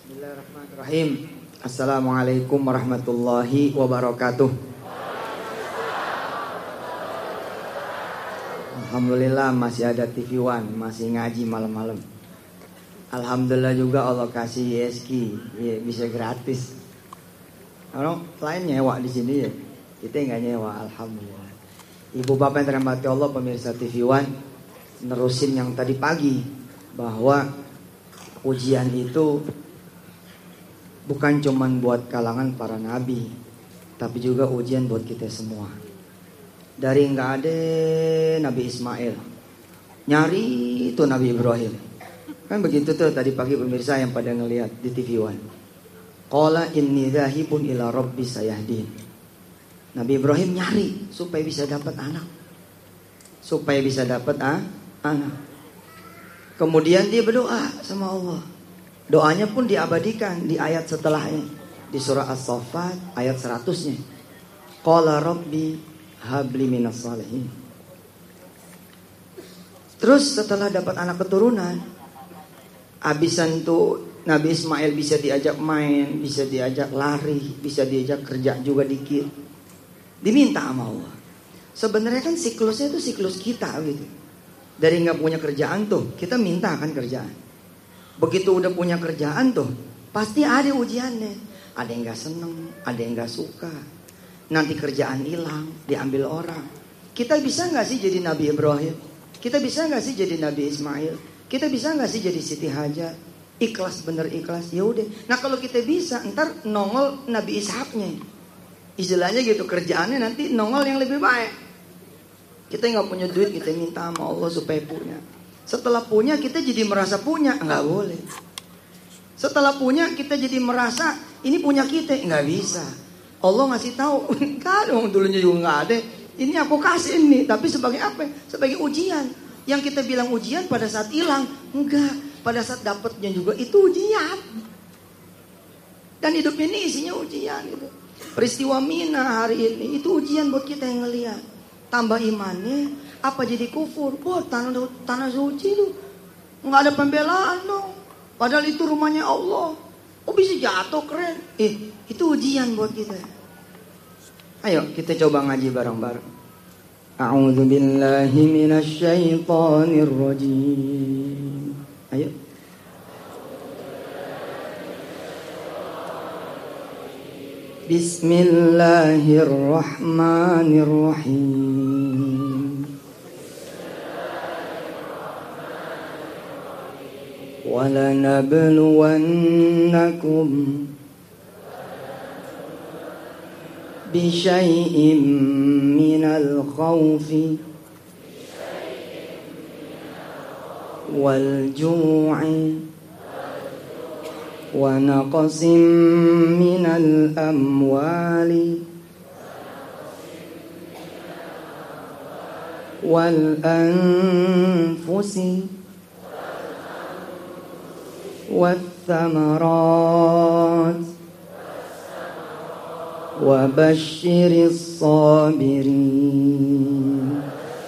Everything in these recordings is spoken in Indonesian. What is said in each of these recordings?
Bismillahirrahmanirrahim. Assalamualaikum warahmatullahi wabarakatuh. Alhamdulillah masih ada TV One, masih ngaji malam-malam. Alhamdulillah juga Allah kasih ISK, ya, bisa gratis. Orang lain nyewa di sini ya, kita nggak nyewa. Alhamdulillah. Ibu bapak yang dirahmati Allah, pemirsa TV One, nerusin yang tadi pagi bahwa ujian itu bukan cuman buat kalangan para nabi, tapi juga ujian buat kita semua. Dari nggak ada Nabi Ismail, nyari itu Nabi Ibrahim. Kan begitu tuh tadi pagi pemirsa yang pada ngelihat di TV One. Qala inni dzahibun ila rabbi sayahdin. Nabi Ibrahim nyari supaya bisa dapat anak. Supaya bisa dapat anak. Kemudian dia berdoa sama Allah. Doanya pun diabadikan di ayat setelahnya. Di surah As-Saffat ayat 100-nya. Qala rabbi habli minas salihin. Terus setelah dapat anak keturunan, abisan tuh Nabi Ismail bisa diajak main, bisa diajak lari, bisa diajak kerja juga dikit. Diminta sama Allah. Sebenarnya kan siklusnya itu siklus kita gitu. Dari nggak punya kerjaan tuh, kita minta kan kerjaan. Begitu udah punya kerjaan tuh, pasti ada ujiannya. Ada yang gak seneng, ada yang gak suka. Nanti kerjaan hilang, diambil orang. Kita bisa gak sih jadi Nabi Ibrahim? Kita bisa gak sih jadi Nabi Ismail? Kita bisa gak sih jadi Siti Hajar? Ikhlas bener ikhlas, ya udah. Nah kalau kita bisa, ntar nongol Nabi Ishaknya. Istilahnya gitu, kerjaannya nanti nongol yang lebih baik. Kita gak punya duit, kita minta sama Allah supaya punya. Setelah punya kita jadi merasa punya, nggak boleh. Setelah punya kita jadi merasa ini punya kita, nggak bisa. Allah ngasih tahu, kan dulunya juga nggak ada. Ini aku kasih ini, tapi sebagai apa? Sebagai ujian. Yang kita bilang ujian pada saat hilang, enggak. Pada saat dapatnya juga itu ujian. Dan hidup ini isinya ujian gitu. Peristiwa Mina hari ini itu ujian buat kita yang ngelihat. Tambah imannya. Apa jadi kufur? Wah, tanah suci tuh nggak ada pembelaan dong. Padahal itu rumahnya Allah. Oh bisa jatuh keren. Itu ujian buat kita. Ayo kita coba ngaji bareng-bareng. A'udzu billahi minasy syaithanir rajim. Ayo. Bismillahirrahmanirrahim. وَلَنَبْلُوَنَّكُمْ بِشَيْءٍ مِّنَ الْخَوْفِ وَالْجُوعِ وَنَقْصٍ مِّنَ الْأَمْوَالِ وَالْأَنفُسِ والثمرات وبشر الصابرين.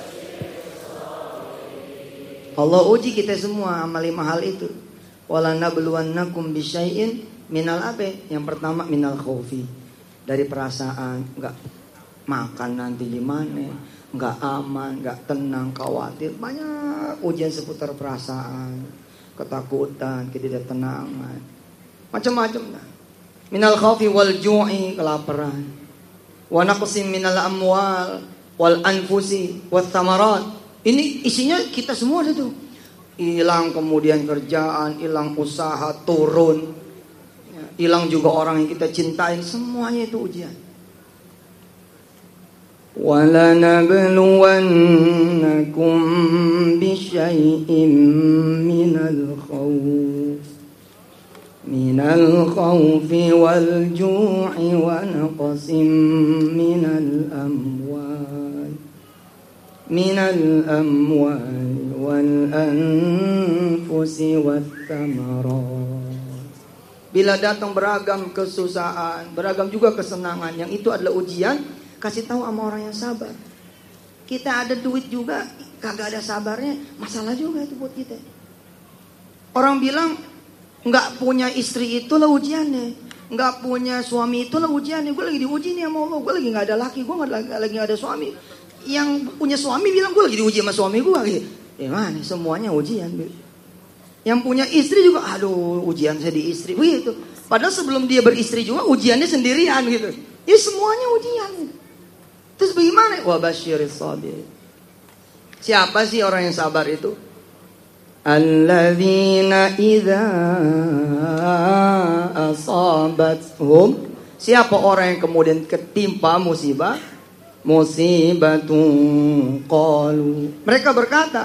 Allah uji kita semua sama 5 hal itu. Wala nabluwannakum bisyai'in minal abe. Yang pertama minal khaufi, dari perasaan enggak makan nanti gimana, enggak aman, enggak tenang, khawatir, banyak ujian seputar perasaan. Ketakutan, ketidaktenangan, macam-macam lah. Minal khaufi wal ju'i, kelaparan. Wa naqsim minal amwal wal anfusi wat thamarat. Ini isinya kita semua itu. Hilang kemudian kerjaan, hilang usaha, turun. Hilang juga orang yang kita cintai, semuanya itu ujian. وَلَنَبْلُوَنَّكُمْ بِشَيْءٍ مِّنَ الْخَوْفِ وَالْجُوعِ وَنَقْصٍ مِّنَ الْأَمْوَالِ وَالْأَنفُسِ وَالثَّمَرَاتِ. Bila datang beragam kesusahan, beragam juga kesenangan, yang itu adalah ujian. Kasih tahu sama orang yang sabar. Kita ada duit juga, kagak ada sabarnya, masalah juga itu buat kita. Orang bilang Nggak punya istri itulah ujiannya. Nggak punya suami itulah ujiannya. Gue lagi diuji nih sama Allah. Gue lagi nggak ada laki, gue lagi nggak ada suami. Yang punya suami bilang gue lagi diuji sama suami gue. Gitu. Mana semuanya ujian. Yang punya istri juga, aduh ujian saya di istri. Begitu. Padahal sebelum dia beristri juga ujiannya sendirian gitu. Ya semuanya ujian. Terus bagaimana? Wa basyiris sabirin. Siapa sih orang yang sabar itu? Alladzina idza asabathum. Siapa orang yang kemudian ketimpa musibatun qalu. Mereka berkata,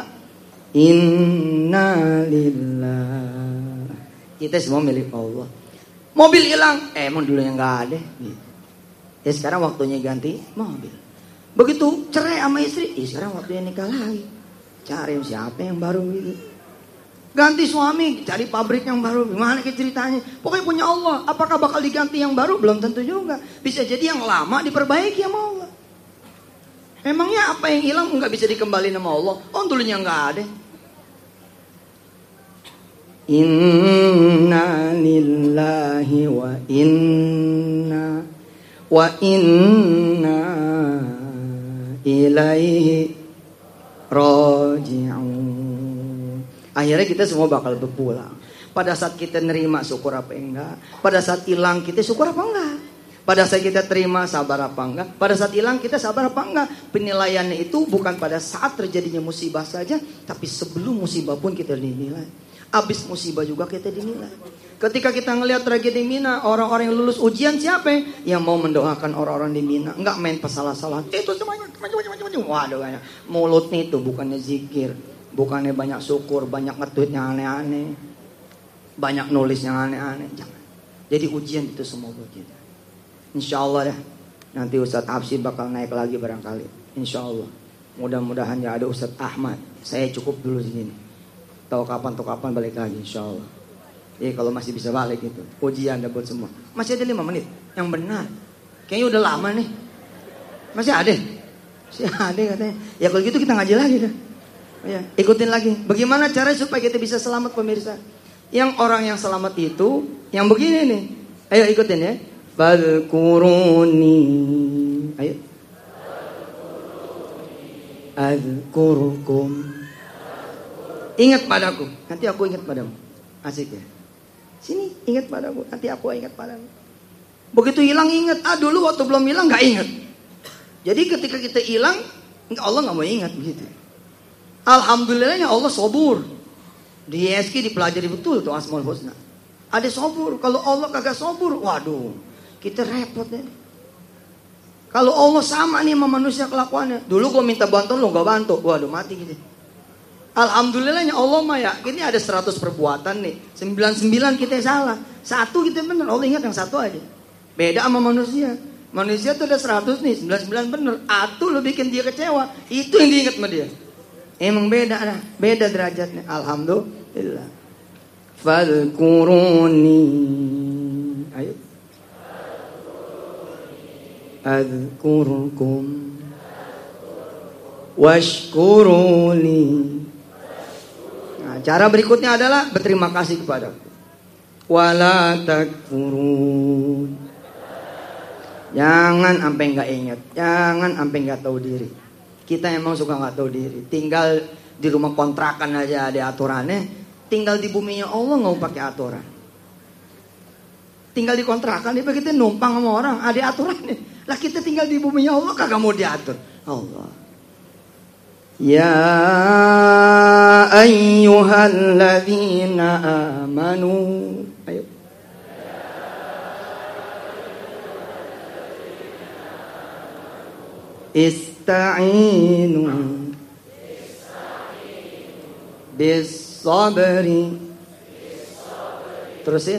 inna lillah. Kita semua milik Allah. Mobil hilang, emang dulu yang nggak ada. Ya sekarang waktunya ganti mobil. Begitu cerai sama istri, ya sekarang waktunya nikah lagi. Cari siapa yang baru gitu. Ganti suami, cari pabrik yang baru. Gimana ke ceritanya? Pokoknya punya Allah. Apakah bakal diganti yang baru? Belum tentu juga. Bisa jadi yang lama diperbaiki sama Allah. Emangnya apa yang hilang nggak bisa dikembalikan sama Allah? Oh dulunya nggak ada. Inna lillahi wa inna ilaihi raji'un. Akhirnya kita semua bakal berpulang. Pada saat kita nerima syukur apa enggak? Pada saat hilang kita syukur apa enggak? Pada saat kita terima sabar apa enggak? Pada saat hilang kita sabar apa enggak? Penilaiannya itu bukan pada saat terjadinya musibah saja, tapi sebelum musibah pun kita dinilai. Habis musibah juga kita dinilai. Ketika kita ngelihat tragedi Mina, orang-orang yang lulus ujian siapa yang mau mendoakan orang-orang di Mina? Enggak main pesalah-salah. Itu semuanya macam-macam. Waduh banyak. Mulutnya itu bukannya zikir, bukannya banyak syukur, banyak nge-tweet yang aneh-aneh, banyak nulis yang aneh-aneh. Jangan. Jadi ujian itu semua buat kita. Insya Allah dah. Nanti Ustadz Absi bakal naik lagi barangkali. Insya Allah. Mudah-mudahan ya ada Ustadz Ahmad. Saya cukup dulu di sini. Tahu kapan balik lagi Insya Allah. Jadi kalau masih bisa balik itu ujian dah buat semua. Masih ada 5 menit. Yang benar. Kayaknya udah lama nih. Masih ada? Masih ada katanya. Ya kalau gitu kita ngaji lagi dah. Ya, ikutin lagi. Bagaimana cara supaya kita bisa selamat pemirsa? Yang orang yang selamat itu yang begini nih. Ayo ikutin ya. Fadhkuruni. Ayo. Azkurukum. Ingat padaku, nanti aku ingat padamu. Asik ya. Sini, ingat padaku, nanti aku ingat padamu. Begitu hilang ingat. Dulu waktu belum hilang gak ingat. Jadi ketika kita hilang, Allah gak mau ingat begitu. Alhamdulillahnya Allah sobur. Di ISK dipelajari betul tuh Asmaul Husna. Ada sobur. Kalau Allah kagak sobur, waduh, kita repot ya. Kalau Allah sama nih sama manusia kelakuannya. Dulu gua minta bantuan lo gak bantu, waduh mati gitu. Alhamdulillahnya Allah mah ya, ini ada 100 perbuatan nih. 99 kita salah. 1 kita benar. Allah ingat yang 1 aja. Beda sama manusia. Manusia tuh ada 100 nih, 99 benar. Lo bikin dia kecewa. Itu yang diingat sama dia. Emang beda dah. Beda derajatnya. Alhamdulillah. Fadhkuruni. Ayo. Adhkurukum. Washkuruli. Nah, cara berikutnya adalah berterima kasih kepadaku. Wala takfurun. Jangan sampai nggak ingat, jangan sampai nggak tahu diri. Kita emang suka nggak tahu diri. Tinggal di rumah kontrakan aja ada aturannya. Tinggal di buminya Allah nggak mau pakai aturan. Tinggal di kontrakan, dia kita numpang sama orang ada aturannya. Lah kita tinggal di buminya Allah kagak mau diatur. Allah. Ya ayyuhalladzina amanu. Ayo. Ista'inu bis-sabri. Terusin.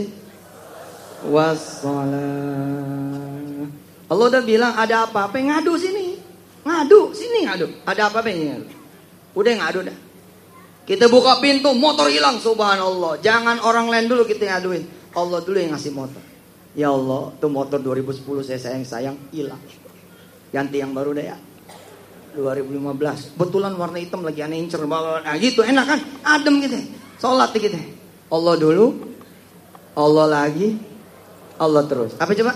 Wassalah. Allah udah bilang ada apa-apa ngadu sini. Ngadu, sini ngadu. Ada apa-apa ini ngadu. Udah ngadu dah. Kita buka pintu, motor hilang, subhanallah. Jangan orang lain dulu kita ngaduin. Allah dulu yang ngasih motor. Ya Allah, tuh motor 2010 saya sayang hilang. Ganti yang baru dah ya. 2015. Betulan warna hitam lagi aneh incer. Nah gitu, enak kan? Adem gitu. Sholat gitu. Allah dulu Allah lagi, Allah terus. Apa coba?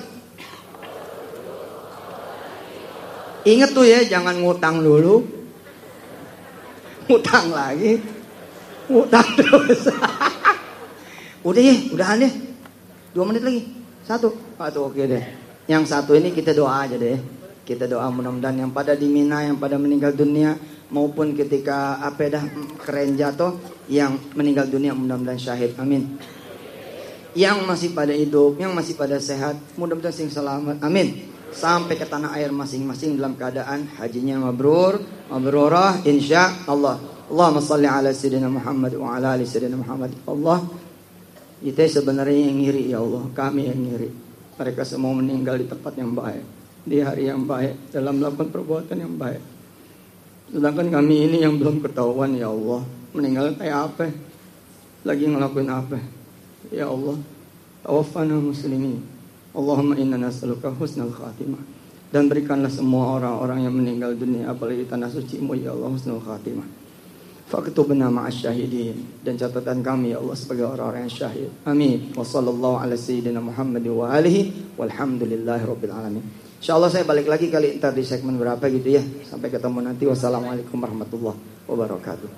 Ingat tuh ya, jangan ngutang dulu, ngutang lagi, ngutang terus. Udah ya, udahan deh. 2 menit lagi. 1. Oke deh. Yang satu ini kita doa aja deh. Kita doa mudah-mudahan yang pada di Mina, yang pada meninggal dunia, maupun ketika keren jatuh, yang meninggal dunia mudah-mudahan syahid. Amin. Yang masih pada hidup, yang masih pada sehat, mudah-mudahan sing selamat. Amin. Sampai ke tanah air masing-masing dalam keadaan hajinya mabrur, mabrurah insya Allah. Allahumma salli ala sayyidina Muhammad wa ala ali sayyidina Muhammad. Allah, kita sebenarnya yang ngiri ya Allah, kami yang ngiri. Mereka semua meninggal di tempat yang baik, di hari yang baik, dalam melakukan perbuatan yang baik. Sedangkan kami ini yang belum ketahuan ya Allah, meninggal kayak apa, lagi ngelakuin apa. Ya Allah, tawaffana muslimin. Allahumma inna nas'aluka husnal khatimah. Dan berikanlah semua orang-orang yang meninggal dunia, apalagi tanah suci-Mu ya Allah, husnul khatimah. Faktubna ma'asy syahidin. Dan catatan kami ya Allah sebagai orang-orang yang syahid. Amin. Wa sallallahu ala sayyidina Muhammad wa alihi walhamdulillahi rabbil alamin. Insyaallah saya balik lagi kali ntar di segmen berapa gitu ya. Sampai ketemu nanti. Wassalamualaikum warahmatullahi wabarakatuh.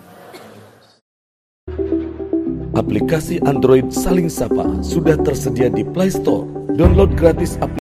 Aplikasi Android Saling Sapa sudah tersedia di Play Store. Download gratis aplikasi